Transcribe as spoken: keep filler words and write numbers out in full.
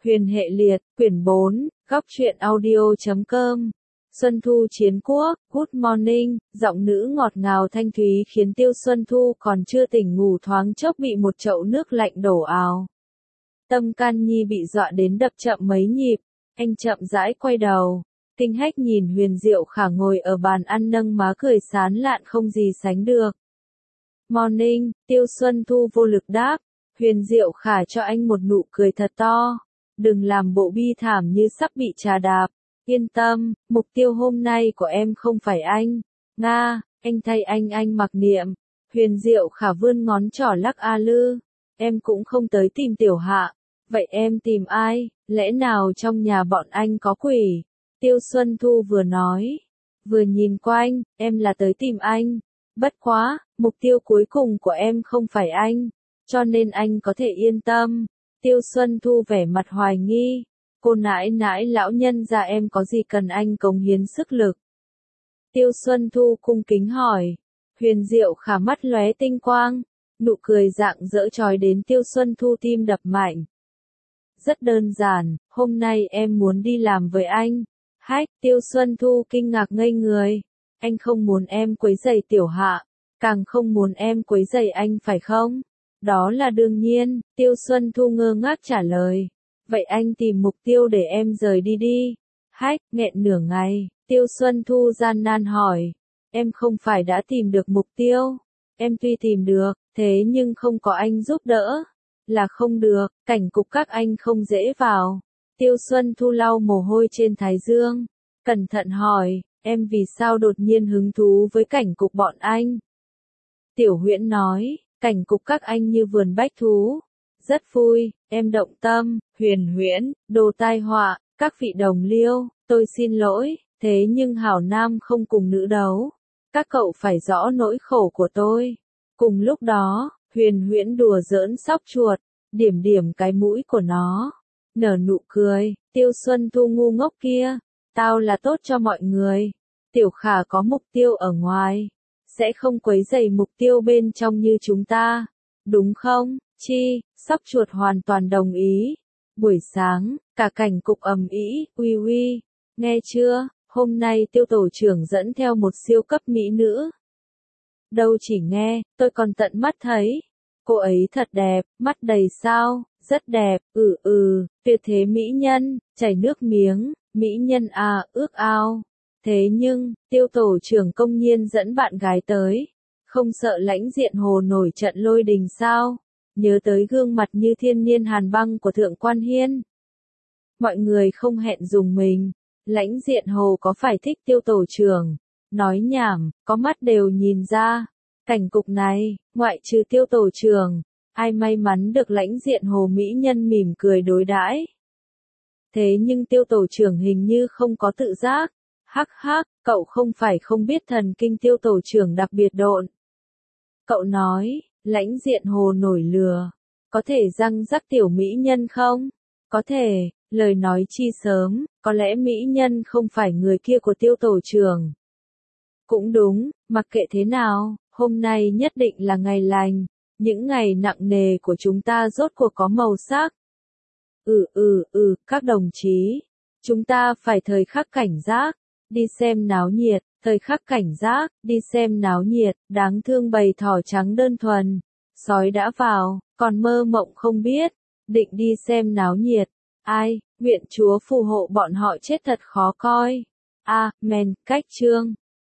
Huyền hệ liệt, quyển bốn, góc truyện audio chấm com. Xuân Thu Chiến Quốc, Good Morning, giọng nữ ngọt ngào thanh thúy khiến Tiêu Xuân Thu còn chưa tỉnh ngủ thoáng chốc bị một chậu nước lạnh đổ ào. Tâm can nhi bị dọa đến đập chậm mấy nhịp, anh chậm rãi quay đầu, tinh hách nhìn Huyền Diệu Khả ngồi ở bàn ăn nâng má cười sán lạn không gì sánh được. Morning, Tiêu Xuân Thu vô lực đáp, Huyền Diệu Khả cho anh một nụ cười thật to. Đừng làm bộ bi thảm như sắp bị trà đạp. Yên tâm, mục tiêu hôm nay của em không phải anh. Nga, anh thay anh anh mặc niệm. Huyền Diệu Khả vươn ngón trỏ lắc a lư. Em cũng không tới tìm Tiểu Hạ. Vậy em tìm ai? Lẽ nào trong nhà bọn anh có quỷ? Tiêu Xuân Thu vừa nói, vừa nhìn quanh, em là tới tìm anh. Bất quá, mục tiêu cuối cùng của em không phải anh. Cho nên anh có thể yên tâm. Tiêu Xuân Thu vẻ mặt hoài nghi, cô nãi nãi lão nhân gia em có gì cần anh cống hiến sức lực. Tiêu Xuân Thu cung kính hỏi, Huyền Diệu Khả mắt lóe tinh quang, nụ cười rạng rỡ chói đến Tiêu Xuân Thu tim đập mạnh. Rất đơn giản, hôm nay em muốn đi làm với anh. Hách, Tiêu Xuân Thu kinh ngạc ngây người, anh không muốn em quấy rầy Tiểu Hạ, càng không muốn em quấy rầy anh phải không? Đó là đương nhiên, Tiêu Xuân Thu ngơ ngác trả lời. Vậy anh tìm mục tiêu để em rời đi đi. Hách, nghẹn nửa ngày, Tiêu Xuân Thu gian nan hỏi. Em không phải đã tìm được mục tiêu. Em tuy tìm được, thế nhưng không có anh giúp đỡ. Là không được, cảnh cục các anh không dễ vào. Tiêu Xuân Thu lau mồ hôi trên thái dương. Cẩn thận hỏi, em vì sao đột nhiên hứng thú với cảnh cục bọn anh? Tiểu Huyễn nói. Cảnh cục các anh như vườn bách thú. Rất vui, em động tâm. Huyền Huyễn, đồ tai họa, các vị đồng liêu, tôi xin lỗi, thế nhưng hảo nam không cùng nữ đấu. Các cậu phải rõ nỗi khổ của tôi. Cùng lúc đó, Huyền Huyễn đùa giỡn sóc chuột, điểm điểm cái mũi của nó. Nở nụ cười, Tiêu Xuân Thu ngu ngốc kia, tao là tốt cho mọi người. Tiểu Khả có mục tiêu ở ngoài. Sẽ không quấy rầy mục tiêu bên trong như chúng ta. Đúng không, Chi? Sóc chuột hoàn toàn đồng ý. Buổi sáng, cả cảnh cục ầm ĩ, uy uy. Nghe chưa, hôm nay Tiêu tổ trưởng dẫn theo một siêu cấp mỹ nữ. Đâu chỉ nghe, tôi còn tận mắt thấy. Cô ấy thật đẹp, mắt đầy sao, rất đẹp, ừ ừ, tuyệt thế mỹ nhân, chảy nước miếng, mỹ nhân à, ước ao. Thế nhưng, Tiêu tổ trưởng công nhiên dẫn bạn gái tới. Không sợ lãnh diện hồ nổi trận lôi đình sao? Nhớ tới gương mặt như thiên niên hàn băng của Thượng Quan Hiên. Mọi người không hẹn dùng mình. Lãnh diện hồ có phải thích Tiêu tổ trưởng? Nói nhảm, có mắt đều nhìn ra. Cảnh cục này, ngoại trừ Tiêu tổ trưởng, ai may mắn được lãnh diện hồ mỹ nhân mỉm cười đối đãi. Thế nhưng Tiêu tổ trưởng hình như không có tự giác. Hắc hắc, cậu không phải không biết thần kinh Tiêu tổ trưởng đặc biệt độn. Cậu nói, lãnh diện hồ nổi lừa. Có thể răng rắc tiểu mỹ nhân không? Có thể, lời nói chi sớm, có lẽ mỹ nhân không phải người kia của Tiêu tổ trưởng. Cũng đúng, mặc kệ thế nào, hôm nay nhất định là ngày lành. Những ngày nặng nề của chúng ta rốt cuộc có màu sắc. Ừ ừ ừ, các đồng chí. Chúng ta phải thời khắc cảnh giác. Đi xem náo nhiệt, thời khắc cảnh giác, đi xem náo nhiệt, đáng thương bầy thỏ trắng đơn thuần. Sói đã vào, còn mơ mộng không biết, định đi xem náo nhiệt. Ai, nguyện Chúa phù hộ bọn họ chết thật khó coi. A, men, cách chương.